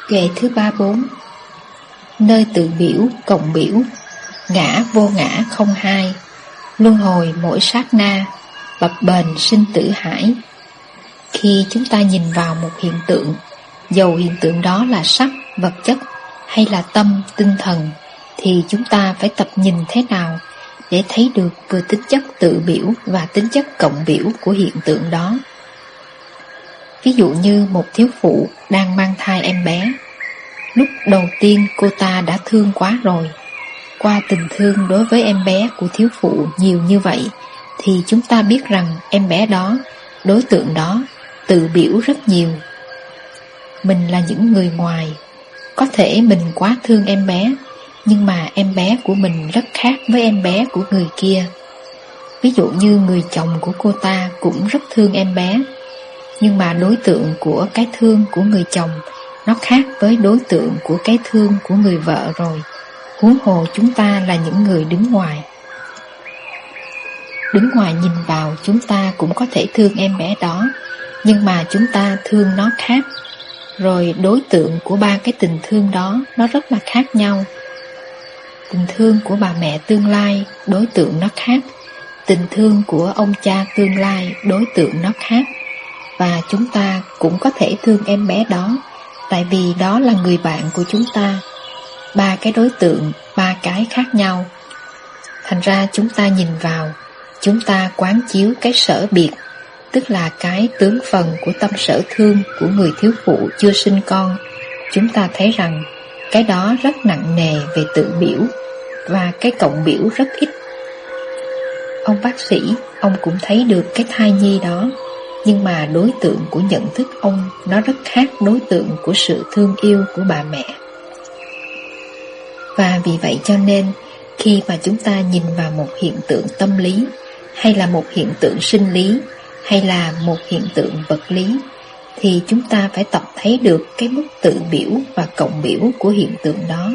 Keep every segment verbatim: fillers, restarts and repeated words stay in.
Ngày thứ ba bốn. Nơi tự biểu, cộng biểu, ngã vô ngã không hai, luân hồi mỗi sát na, bập bềnh sinh tử hải. Khi chúng ta nhìn vào một hiện tượng, dầu hiện tượng đó là sắc, vật chất hay là tâm, tinh thần, thì chúng ta phải tập nhìn thế nào để thấy được vừa tính chất tự biểu và tính chất cộng biểu của hiện tượng đó. Ví dụ như một thiếu phụ đang mang thai em bé. Lúc đầu tiên cô ta đã thương quá rồi. Qua tình thương đối với em bé của thiếu phụ nhiều như vậy, thì chúng ta biết rằng em bé đó, đối tượng đó, tự biểu rất nhiều. Mình là những người ngoài, có thể mình quá thương em bé, nhưng mà em bé của mình rất khác với em bé của người kia. Ví dụ như người chồng của cô ta cũng rất thương em bé, nhưng mà đối tượng của cái thương của người chồng nó khác với đối tượng của cái thương của người vợ rồi. Huống hồ chúng ta là những người đứng ngoài. Đứng ngoài nhìn vào, chúng ta cũng có thể thương em bé đó, nhưng mà chúng ta thương nó khác. Rồi đối tượng của ba cái tình thương đó nó rất là khác nhau. Tình thương của bà mẹ tương lai, đối tượng nó khác. Tình thương của ông cha tương lai, đối tượng nó khác. Và chúng ta cũng có thể thương em bé đó, tại vì đó là người bạn của chúng ta. Ba cái đối tượng, ba cái khác nhau. Thành ra chúng ta nhìn vào, chúng ta quán chiếu cái sở biệt, tức là cái tướng phần của tâm sở thương của người thiếu phụ chưa sinh con. Chúng ta thấy rằng cái đó rất nặng nề về tự biểu, và cái cộng biểu rất ít. Ông bác sĩ, ông cũng thấy được cái thai nhi đó, nhưng mà đối tượng của nhận thức ông nó rất khác đối tượng của sự thương yêu của bà mẹ. Và vì vậy cho nên, khi mà chúng ta nhìn vào một hiện tượng tâm lý, hay là một hiện tượng sinh lý, hay là một hiện tượng vật lý, thì chúng ta phải tập thấy được cái mức tự biểu và cộng biểu của hiện tượng đó.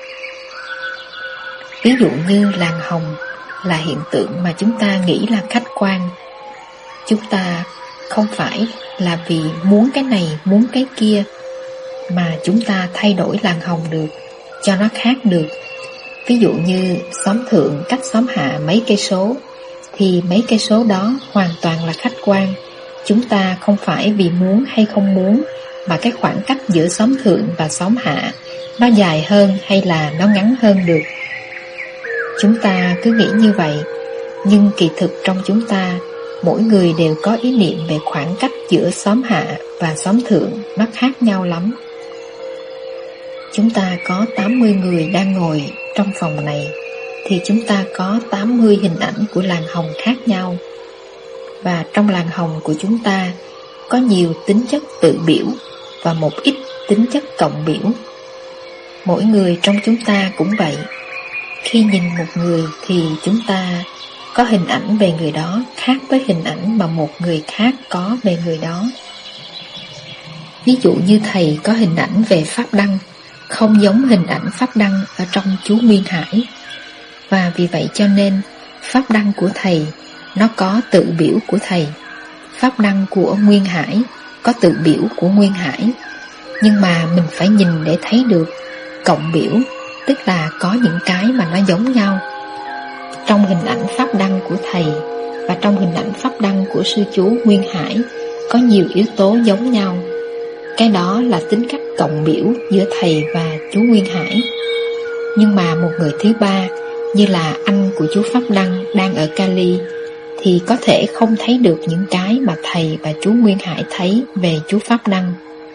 Ví dụ như làn hồng là hiện tượng mà chúng ta nghĩ là khách quan. Chúng ta không phải là vì muốn cái này, muốn cái kia, mà chúng ta thay đổi làn hồng được, cho nó khác được. Ví dụ như xóm thượng cách xóm hạ mấy cây số, thì mấy cây số đó hoàn toàn là khách quan. Chúng ta không phải vì muốn hay không muốn, mà cái khoảng cách giữa xóm thượng và xóm hạ nó dài hơn hay là nó ngắn hơn được. Chúng ta cứ nghĩ như vậy, nhưng kỳ thực trong chúng ta, mỗi người đều có ý niệm về khoảng cách giữa xóm hạ và xóm thượng nó khác nhau lắm. Chúng ta có tám mươi người đang ngồi trong phòng này, thì chúng ta có tám mươi hình ảnh của làn hồng khác nhau. Và trong làn hồng của chúng ta có nhiều tính chất tự biểu và một ít tính chất cộng biểu. Mỗi người trong chúng ta cũng vậy. Khi nhìn một người thì chúng ta có hình ảnh về người đó khác với hình ảnh mà một người khác có về người đó. Ví dụ như thầy có hình ảnh về Pháp Đăng không giống hình ảnh Pháp Đăng ở trong chú Nguyên Hải. Và vì vậy cho nên Pháp Đăng của thầy nó có tự biểu của thầy, Pháp Đăng của Nguyên Hải có tự biểu của Nguyên Hải. Nhưng mà mình phải nhìn để thấy được cộng biểu, tức là có những cái mà nó giống nhau. Trong hình ảnh Pháp Đăng của thầy và trong hình ảnh Pháp Đăng của sư chú Nguyên Hải có nhiều yếu tố giống nhau. Cái đó là tính cách cộng biểu giữa thầy và chú Nguyên Hải. Nhưng mà một người thứ ba, như là anh của chú Pháp Đăng đang ở Cali, thì có thể không thấy được những cái mà thầy và chú Nguyên Hải thấy về chú Pháp Đăng.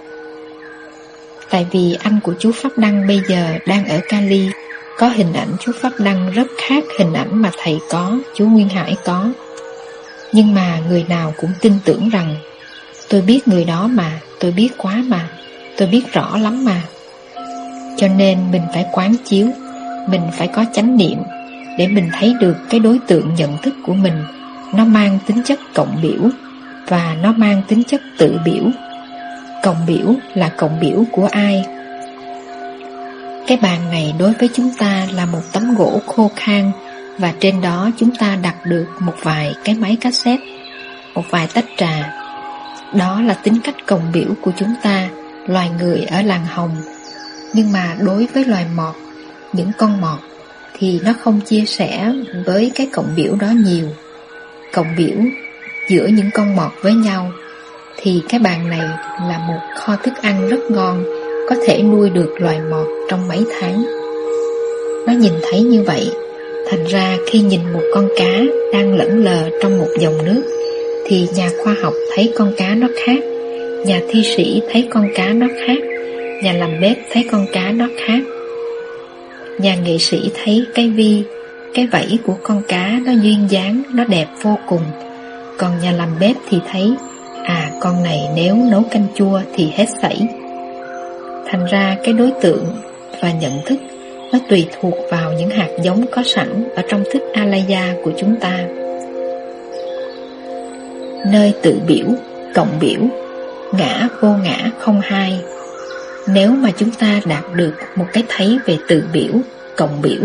Tại vì anh của chú Pháp Đăng bây giờ đang ở Cali, có hình ảnh chú Pháp Đăng rất khác hình ảnh mà thầy có, chú Nguyên Hải có. Nhưng mà người nào cũng tin tưởng rằng tôi biết người đó mà, tôi biết quá mà, tôi biết rõ lắm mà. Cho nên mình phải quán chiếu, mình phải có chánh niệm để mình thấy được cái đối tượng nhận thức của mình nó mang tính chất cộng biểu và nó mang tính chất tự biểu. Cộng biểu là cộng biểu của ai? Cái bàn này đối với chúng ta là một tấm gỗ khô khan, và trên đó chúng ta đặt được một vài cái máy cassette, một vài tách trà. Đó là tính cách cộng biểu của chúng ta, loài người ở làng Hồng. Nhưng mà đối với loài mọt, những con mọt, thì nó không chia sẻ với cái cộng biểu đó nhiều. Cộng biểu giữa những con mọt với nhau, thì cái bàn này là một kho thức ăn rất ngon, có thể nuôi được loài mọt trong mấy tháng. Nó nhìn thấy như vậy, thành ra khi nhìn một con cá đang lững lờ trong một dòng nước, thì nhà khoa học thấy con cá nó khác, nhà thi sĩ thấy con cá nó khác, nhà làm bếp thấy con cá nó khác. Nhà nghệ sĩ thấy cái vi, cái vảy của con cá nó duyên dáng, nó đẹp vô cùng. Còn nhà làm bếp thì thấy, à con này nếu nấu canh chua thì hết sảy. Thành ra cái đối tượng và nhận thức nó tùy thuộc vào những hạt giống có sẵn ở trong thức alaya của chúng ta. Nơi tự biểu, cộng biểu, ngã vô ngã không hai. Nếu mà chúng ta đạt được một cái thấy về tự biểu, cộng biểu,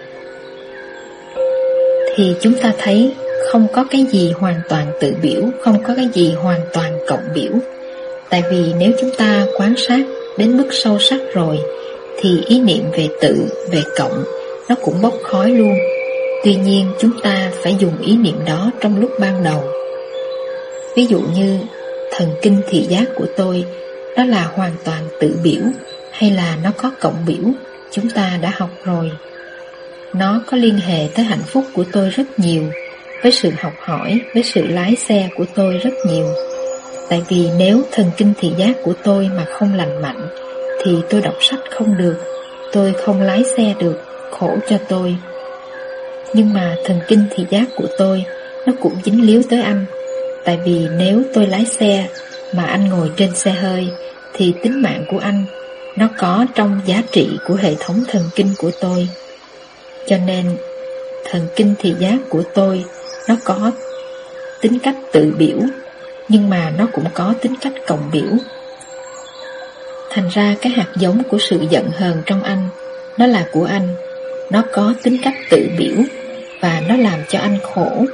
thì chúng ta thấy không có cái gì hoàn toàn tự biểu, không có cái gì hoàn toàn cộng biểu. Tại vì nếu chúng ta quan sát đến mức sâu sắc rồi, thì ý niệm về tự, về cộng nó cũng bốc khói luôn. Tuy nhiên chúng ta phải dùng ý niệm đó trong lúc ban đầu. Ví dụ như thần kinh thị giác của tôi, đó là hoàn toàn tự biểu hay là nó có cộng biểu, chúng ta đã học rồi. Nó có liên hệ tới hạnh phúc của tôi rất nhiều, với sự học hỏi, với sự lái xe của tôi rất nhiều. Tại vì nếu thần kinh thị giác của tôi mà không lành mạnh, thì tôi đọc sách không được, tôi không lái xe được, khổ cho tôi. Nhưng mà thần kinh thị giác của tôi nó cũng dính líu tới anh. Tại vì nếu tôi lái xe mà anh ngồi trên xe hơi, thì tính mạng của anh nó có trong giá trị của hệ thống thần kinh của tôi. Cho nên thần kinh thị giác của tôi nó có tính cách tự biểu, nhưng mà nó cũng có tính cách cộng biểu. Thành ra cái hạt giống của sự giận hờn trong anh, nó là của anh, nó có tính cách tự biểu và nó làm cho anh khổ.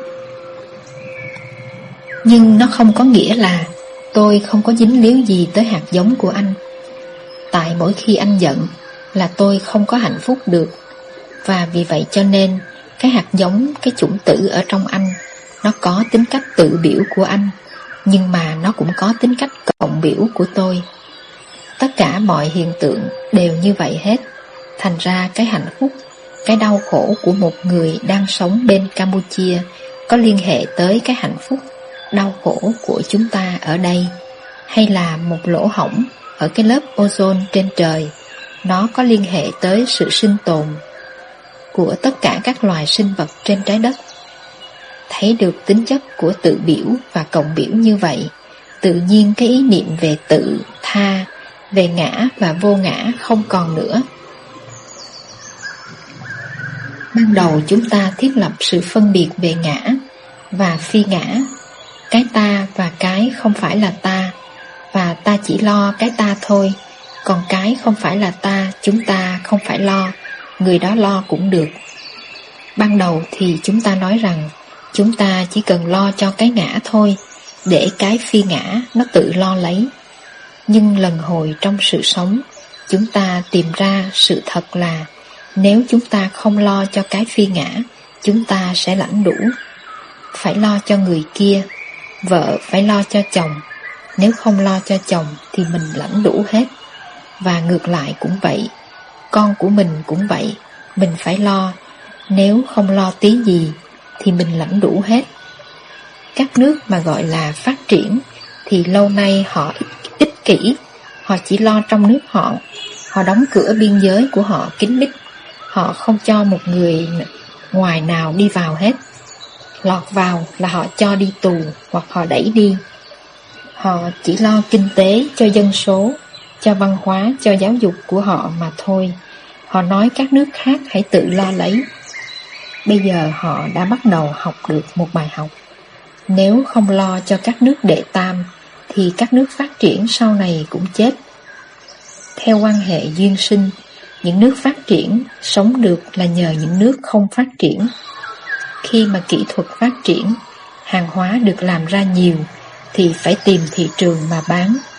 Nhưng nó không có nghĩa là tôi không có dính líu gì tới hạt giống của anh. Tại mỗi khi anh giận là tôi không có hạnh phúc được. Và vì vậy cho nên cái hạt giống, cái chủng tử ở trong anh, nó có tính cách tự biểu của anh, nhưng mà nó cũng có tính cách cộng biểu của tôi. Tất cả mọi hiện tượng đều như vậy hết. Thành ra cái hạnh phúc, cái đau khổ của một người đang sống bên Campuchia có liên hệ tới cái hạnh phúc, đau khổ của chúng ta ở đây. Hay là một lỗ hổng ở cái lớp ozone trên trời, nó có liên hệ tới sự sinh tồn của tất cả các loài sinh vật trên trái đất. Thấy được tính chất của tự biểu và cộng biểu như vậy, tự nhiên cái ý niệm về tự, tha, về ngã và vô ngã không còn nữa. Ban đầu chúng ta thiết lập sự phân biệt về ngã và phi ngã. Cái ta và cái không phải là ta, và ta chỉ lo cái ta thôi. Còn cái không phải là ta, chúng ta không phải lo, người đó lo cũng được. Ban đầu thì chúng ta nói rằng chúng ta chỉ cần lo cho cái ngã thôi, để cái phi ngã nó tự lo lấy. Nhưng lần hồi trong sự sống, chúng ta tìm ra sự thật là nếu chúng ta không lo cho cái phi ngã, chúng ta sẽ lãnh đủ. Phải lo cho người kia, vợ phải lo cho chồng. Nếu không lo cho chồng thì mình lãnh đủ hết. Và ngược lại cũng vậy, con của mình cũng vậy, mình phải lo. Nếu không lo tí gì thì mình lãnh đủ hết. Các nước mà gọi là phát triển thì lâu nay họ ích kỷ, họ chỉ lo trong nước họ. Họ đóng cửa biên giới của họ kín mít, họ không cho một người ngoài nào đi vào hết. Lọt vào là họ cho đi tù hoặc họ đẩy đi. Họ chỉ lo kinh tế cho dân số, cho văn hóa, cho giáo dục của họ mà thôi. Họ nói các nước khác hãy tự lo lấy. Bây giờ họ đã bắt đầu học được một bài học. Nếu không lo cho các nước đệ tam thì các nước phát triển sau này cũng chết. Theo quan hệ duyên sinh, những nước phát triển sống được là nhờ những nước không phát triển. Khi mà kỹ thuật phát triển, hàng hóa được làm ra nhiều thì phải tìm thị trường mà bán.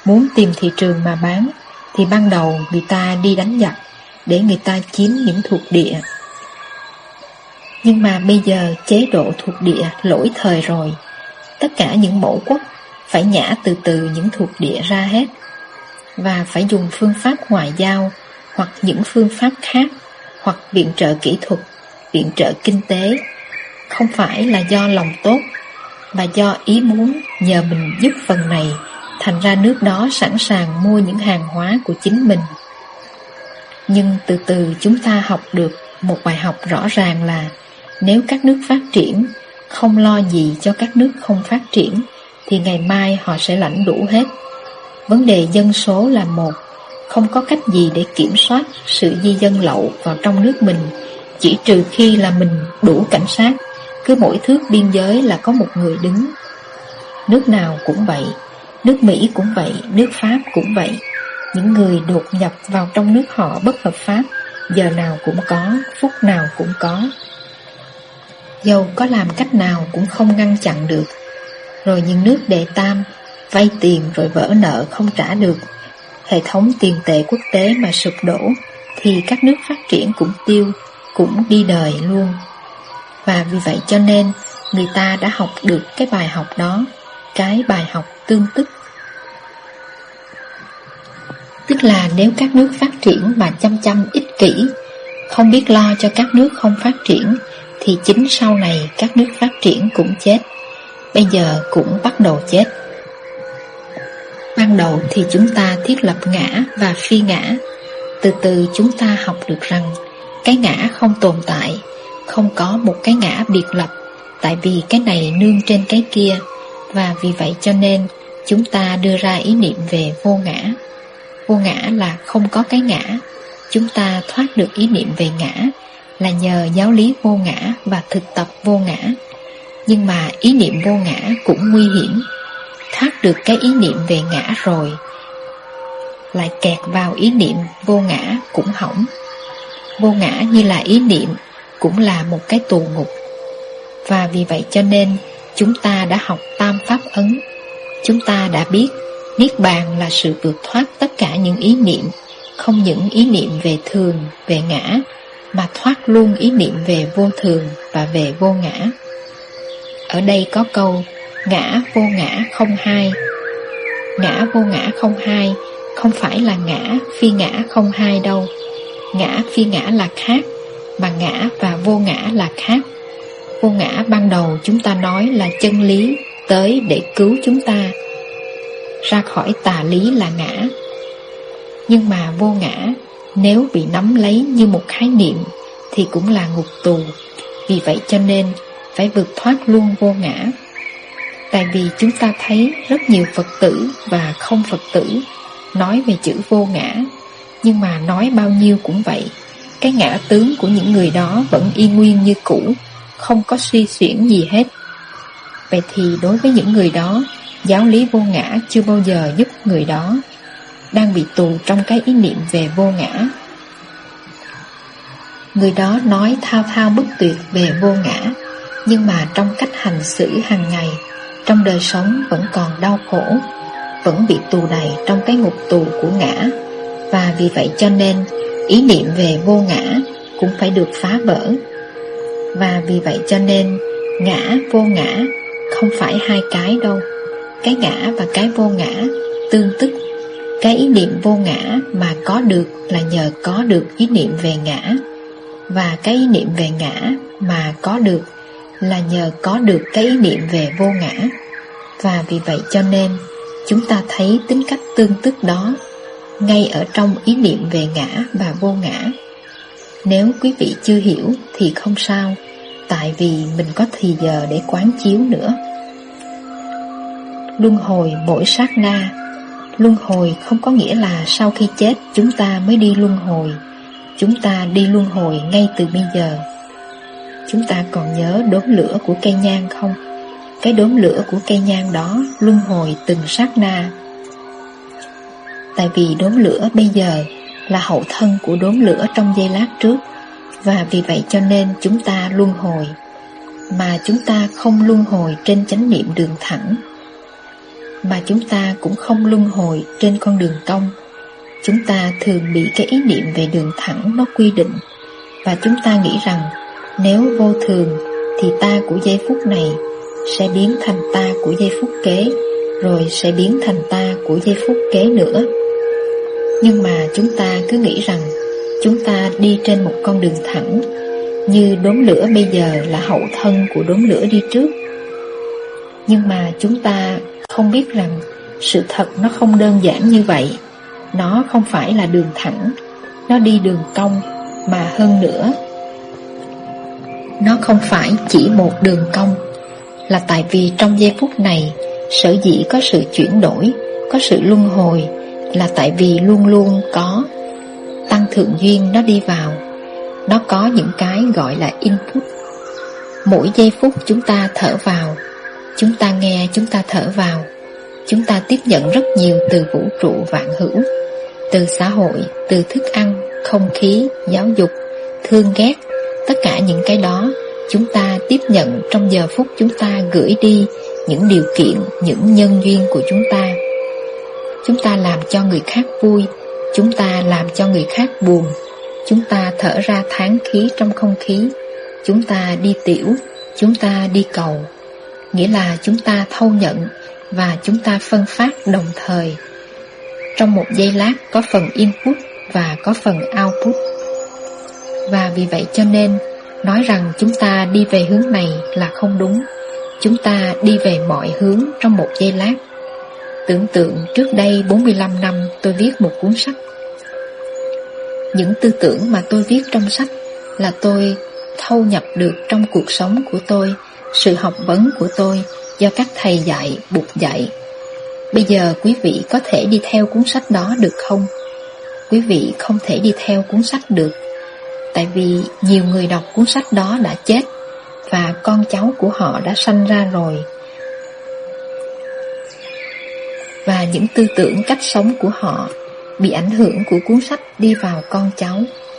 muốn tìm thị trường mà bán, thì ban đầu người ta đi đánh giặc để người ta chiếm những thuộc địa. Nhưng mà bây giờ chế độ thuộc địa lỗi thời rồi. Tất cả những mẫu quốc phải nhả từ từ những thuộc địa ra hết, và phải dùng phương pháp ngoại giao hoặc những phương pháp khác, hoặc viện trợ kỹ thuật, viện trợ kinh tế, không phải là do lòng tốt, mà do ý muốn nhờ mình giúp phần này, thành ra nước đó sẵn sàng mua những hàng hóa của chính mình. Nhưng từ từ chúng ta học được một bài học rõ ràng là nếu các nước phát triển không lo gì cho các nước không phát triển, thì ngày mai họ sẽ lãnh đủ hết. Vấn đề dân số là một, không có cách gì để kiểm soát sự di dân lậu vào trong nước mình, chỉ trừ khi là mình đủ cảnh sát, cứ mỗi thước biên giới là có một người đứng. Nước nào cũng vậy, nước Mỹ cũng vậy, nước Pháp cũng vậy. Những người đột nhập vào trong nước họ bất hợp pháp, giờ nào cũng có, phút nào cũng có. Dầu có làm cách nào cũng không ngăn chặn được. Rồi những nước đệ tam vay tiền rồi vỡ nợ không trả được, hệ thống tiền tệ quốc tế mà sụp đổ, thì các nước phát triển cũng tiêu, cũng đi đời luôn. Và vì vậy cho nên người ta đã học được cái bài học đó, cái bài học tương tức. Tức là nếu các nước phát triển mà chăm chăm ích kỷ, không biết lo cho các nước không phát triển, thì chính sau này các nước phát triển cũng chết. Bây giờ cũng bắt đầu chết. Ban đầu thì chúng ta thiết lập ngã và phi ngã. Từ từ chúng ta học được rằng cái ngã không tồn tại, không có một cái ngã biệt lập, tại vì cái này nương trên cái kia. Và vì vậy cho nên chúng ta đưa ra ý niệm về vô ngã. Vô ngã là không có cái ngã. Chúng ta thoát được ý niệm về ngã là nhờ giáo lý vô ngã và thực tập vô ngã. Nhưng mà ý niệm vô ngã cũng nguy hiểm. Thoát được cái ý niệm về ngã rồi, lại kẹt vào ý niệm vô ngã cũng hỏng. Vô ngã như là ý niệm, cũng là một cái tù ngục. Và vì vậy cho nên chúng ta đã học tam pháp ấn. Chúng ta đã biết Niết bàn là sự vượt thoát tất cả những ý niệm, không những ý niệm về thường, về ngã, mà thoát luôn ý niệm về vô thường và về vô ngã. Ở đây có câu ngã vô ngã không hai. Ngã vô ngã không hai không phải là ngã phi ngã không hai đâu. Ngã phi ngã là khác, mà ngã và vô ngã là khác. Vô ngã ban đầu chúng ta nói là chân lý tới để cứu chúng ta ra khỏi tà lý là ngã. Nhưng mà vô ngã nếu bị nắm lấy như một khái niệm thì cũng là ngục tù. Vì vậy cho nên phải vượt thoát luôn vô ngã. Tại vì chúng ta thấy rất nhiều Phật tử và không Phật tử nói về chữ vô ngã, nhưng mà nói bao nhiêu cũng vậy. Cái ngã tướng của những người đó vẫn y nguyên như cũ, không có suy xuyển gì hết. Vậy thì đối với những người đó, giáo lý vô ngã chưa bao giờ giúp người đó đang bị tù trong cái ý niệm về vô ngã. Người đó nói thao thao bất tuyệt về vô ngã, nhưng mà trong cách hành xử hàng ngày, trong đời sống vẫn còn đau khổ, vẫn bị tù đầy trong cái ngục tù của ngã. Và vì vậy cho nên ý niệm về vô ngã cũng phải được phá vỡ. Và vì vậy cho nên ngã vô ngã không phải hai cái đâu. Cái ngã và cái vô ngã tương tức. Cái ý niệm vô ngã mà có được là nhờ có được ý niệm về ngã, và cái ý niệm về ngã mà có được là nhờ có được cái ý niệm về vô ngã. Và vì vậy cho nên chúng ta thấy tính cách tương tức đó ngay ở trong ý niệm về ngã và vô ngã. Nếu quý vị chưa hiểu thì không sao, tại vì mình có thì giờ để quán chiếu nữa. Luân hồi mỗi sát na. Luân hồi không có nghĩa là sau khi chết chúng ta mới đi luân hồi. Chúng ta đi luân hồi ngay từ bây giờ. Chúng ta còn nhớ đốm lửa của cây nhang không? Cái đốm lửa của cây nhang đó luân hồi từng sát na. Tại vì đốm lửa bây giờ là hậu thân của đốm lửa trong giây lát trước, và vì vậy cho nên chúng ta luân hồi. Mà chúng ta không luân hồi trên chánh niệm đường thẳng, mà chúng ta cũng không luân hồi trên con đường cong. Chúng ta thường bị cái ý niệm về đường thẳng nó quy định, và chúng ta nghĩ rằng nếu vô thường thì ta của giây phút này sẽ biến thành ta của giây phút kế, rồi sẽ biến thành ta của giây phút kế nữa. Nhưng mà chúng ta cứ nghĩ rằng chúng ta đi trên một con đường thẳng, như đốm lửa bây giờ là hậu thân của đốm lửa đi trước. Nhưng mà chúng ta không biết rằng sự thật nó không đơn giản như vậy. Nó không phải là đường thẳng, nó đi đường cong, mà hơn nữa nó không phải chỉ một đường cong. Là tại vì trong giây phút này, sở dĩ có sự chuyển đổi, có sự luân hồi, là tại vì luôn luôn có tăng thượng duyên nó đi vào. Nó có những cái gọi là input. Mỗi giây phút chúng ta thở vào, chúng ta nghe, chúng ta thở vào, chúng ta tiếp nhận rất nhiều từ vũ trụ vạn hữu, từ xã hội, từ thức ăn, không khí, giáo dục, thương ghét. Tất cả những cái đó chúng ta tiếp nhận trong giờ phút chúng ta gửi đi những điều kiện, những nhân duyên của chúng ta. Chúng ta làm cho người khác vui, chúng ta làm cho người khác buồn, chúng ta thở ra thán khí trong không khí, chúng ta đi tiểu, chúng ta đi cầu. Nghĩa là chúng ta thâu nhận và chúng ta phân phát đồng thời. Trong một giây lát có phần input và có phần output. Và vì vậy cho nên nói rằng chúng ta đi về hướng này là không đúng. Chúng ta đi về mọi hướng trong một giây lát. Tưởng tượng trước đây bốn mươi lăm năm tôi viết một cuốn sách. Những tư tưởng mà tôi viết trong sách là tôi thâu nhập được trong cuộc sống của tôi, sự học vấn của tôi do các thầy dạy, Bụt dạy. Bây giờ quý vị có thể đi theo cuốn sách đó được không? Quý vị không thể đi theo cuốn sách được, tại vì nhiều người đọc cuốn sách đó đã chết, và con cháu của họ đã sanh ra rồi. Và những tư tưởng, cách sống của họ bị ảnh hưởng của cuốn sách đi vào con cháu.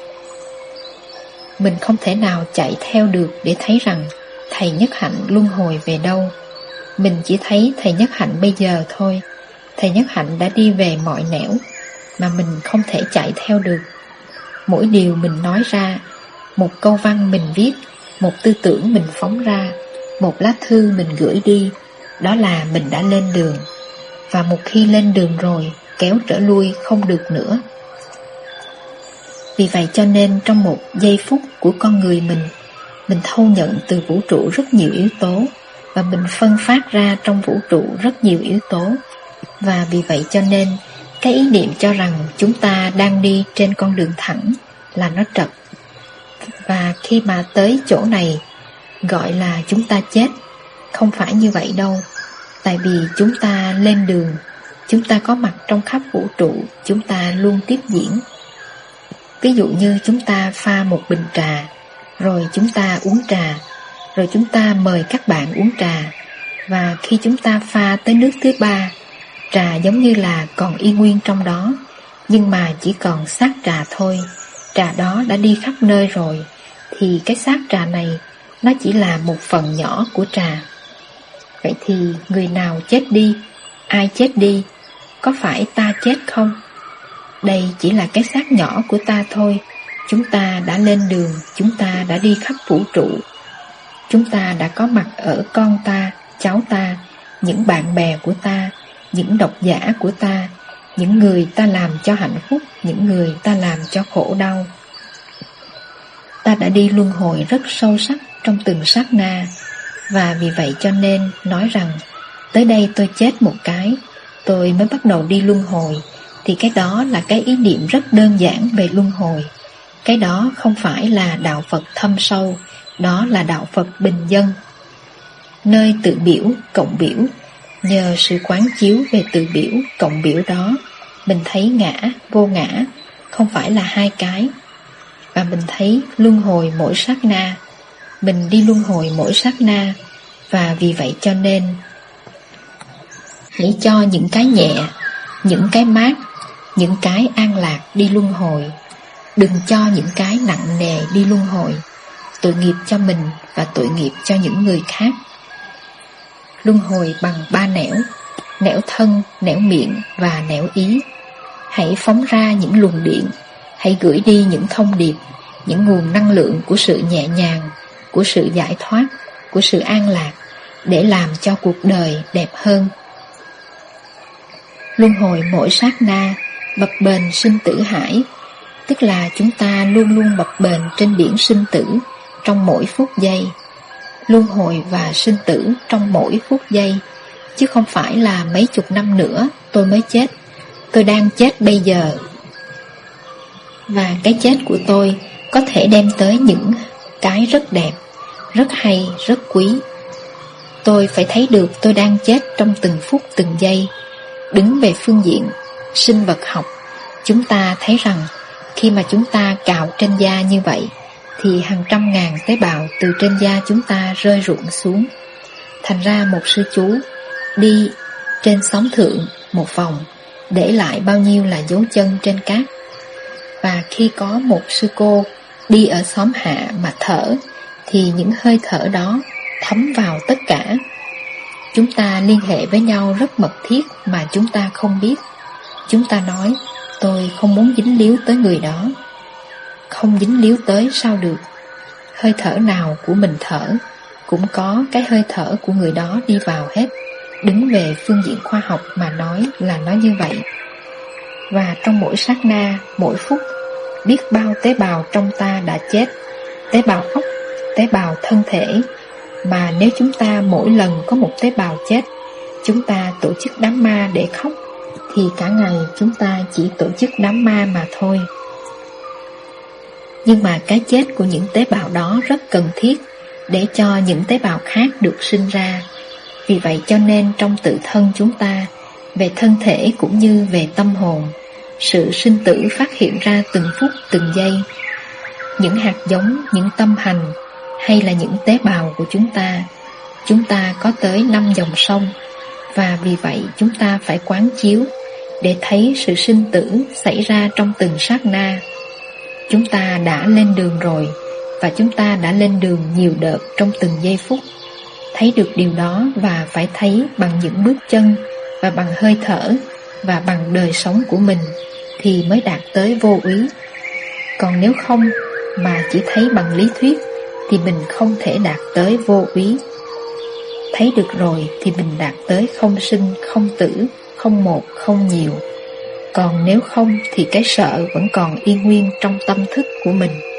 Mình không thể nào chạy theo được để thấy rằng thầy Nhất Hạnh luân hồi về đâu. Mình chỉ thấy thầy Nhất Hạnh bây giờ thôi. Thầy Nhất Hạnh đã đi về mọi nẻo, mà mình không thể chạy theo được. Mỗi điều mình nói ra, một câu văn mình viết, một tư tưởng mình phóng ra, một lá thư mình gửi đi, đó là mình đã lên đường. Và một khi lên đường rồi, kéo trở lui không được nữa. Vì vậy cho nên trong một giây phút của con người mình, mình thâu nhận từ vũ trụ rất nhiều yếu tố, và mình phân phát ra trong vũ trụ rất nhiều yếu tố. Và vì vậy cho nên cái ý niệm cho rằng chúng ta đang đi trên con đường thẳng là nó trật. Và khi mà tới chỗ này gọi là chúng ta chết, không phải như vậy đâu. Tại vì chúng ta lên đường, chúng ta có mặt trong khắp vũ trụ, chúng ta luôn tiếp diễn. Ví dụ như chúng ta pha một bình trà, rồi chúng ta uống trà, rồi chúng ta mời các bạn uống trà. Và khi chúng ta pha tới nước thứ ba, trà giống như là còn y nguyên trong đó, nhưng mà chỉ còn xác trà thôi. Trà đó đã đi khắp nơi rồi, thì cái xác trà này nó chỉ là một phần nhỏ của trà. Vậy thì người nào chết đi, ai chết đi, có phải ta chết không? Đây chỉ là cái xác nhỏ của ta thôi. Chúng ta đã lên đường, chúng ta đã đi khắp vũ trụ. Chúng ta đã có mặt ở con ta, cháu ta, những bạn bè của ta, những độc giả của ta, những người ta làm cho hạnh phúc, những người ta làm cho khổ đau. Ta đã đi luân hồi rất sâu sắc trong từng sát na. Và vì vậy cho nên nói rằng tới đây tôi chết một cái, tôi mới bắt đầu đi luân hồi, thì cái đó là cái ý niệm rất đơn giản về luân hồi. Cái đó không phải là đạo Phật thâm sâu, đó là đạo Phật bình dân. Nơi tự biểu, cộng biểu, nhờ sự quán chiếu về tự biểu, cộng biểu đó, mình thấy ngã, vô ngã, không phải là hai cái. Và mình thấy luân hồi mỗi sát na, mình đi luân hồi mỗi sát na. Và vì vậy cho nên hãy cho những cái nhẹ, những cái mát, những cái an lạc đi luân hồi. Đừng cho những cái nặng nề đi luân hồi, tội nghiệp cho mình và tội nghiệp cho những người khác. Luân hồi bằng ba nẻo. nẻo thân, nẻo miệng và nẻo ý. Hãy phóng ra những luồng điện, hãy gửi đi những thông điệp, những nguồn năng lượng của sự nhẹ nhàng, của sự giải thoát, của sự an lạc, để làm cho cuộc đời đẹp hơn. Luân hồi mỗi sát na, bập bềnh sinh tử hải, tức là chúng ta luôn luôn bập bềnh trên biển sinh tử trong mỗi phút giây. Luân hồi và sinh tử trong mỗi phút giây, chứ không phải là mấy chục năm nữa tôi mới chết. Tôi đang chết bây giờ. Và cái chết của tôi có thể đem tới những cái rất đẹp, rất hay, rất quý. Tôi phải thấy được tôi đang chết trong từng phút từng giây. Đứng về phương diện sinh vật học, chúng ta thấy rằng khi mà chúng ta cạo trên da như vậy, thì hàng trăm ngàn tế bào từ trên da chúng ta rơi rụng xuống. Thành ra một sư chú đi trên xóm thượng một vòng, để lại bao nhiêu là dấu chân trên cát. Và khi có một sư cô đi ở xóm hạ mà thở, thì những hơi thở đó thấm vào tất cả. Chúng ta liên hệ với nhau rất mật thiết mà chúng ta không biết. Chúng ta nói, tôi không muốn dính líu tới người đó. Không dính líu tới sao được? Hơi thở nào của mình thở cũng có cái hơi thở của người đó đi vào hết. Đứng về phương diện khoa học mà nói là nó như vậy. Và trong mỗi sát na, mỗi phút, biết bao tế bào trong ta đã chết. Tế bào óc, tế bào thân thể. Mà nếu chúng ta mỗi lần có một tế bào chết, chúng ta tổ chức đám ma để khóc, thì cả ngày chúng ta chỉ tổ chức đám ma mà thôi. Nhưng mà cái chết của những tế bào đó rất cần thiết để cho những tế bào khác được sinh ra. Vì vậy cho nên trong tự thân chúng ta, về thân thể cũng như về tâm hồn, sự sinh tử phát hiện ra từng phút từng giây. Những hạt giống, những tâm hành hay là những tế bào của chúng ta, chúng ta có tới năm dòng sông. Và vì vậy chúng ta phải quán chiếu để thấy sự sinh tử xảy ra trong từng sát na. Chúng ta đã lên đường rồi, và chúng ta đã lên đường nhiều đợt trong từng giây phút. Thấy được điều đó và phải thấy bằng những bước chân, và bằng hơi thở, và bằng đời sống của mình, thì mới đạt tới vô úy. Còn nếu không mà chỉ thấy bằng lý thuyết, thì mình không thể đạt tới vô úy. Thấy được rồi thì mình đạt tới không sinh, không tử, không một, không nhiều. Còn nếu không thì cái sợ vẫn còn y nguyên trong tâm thức của mình.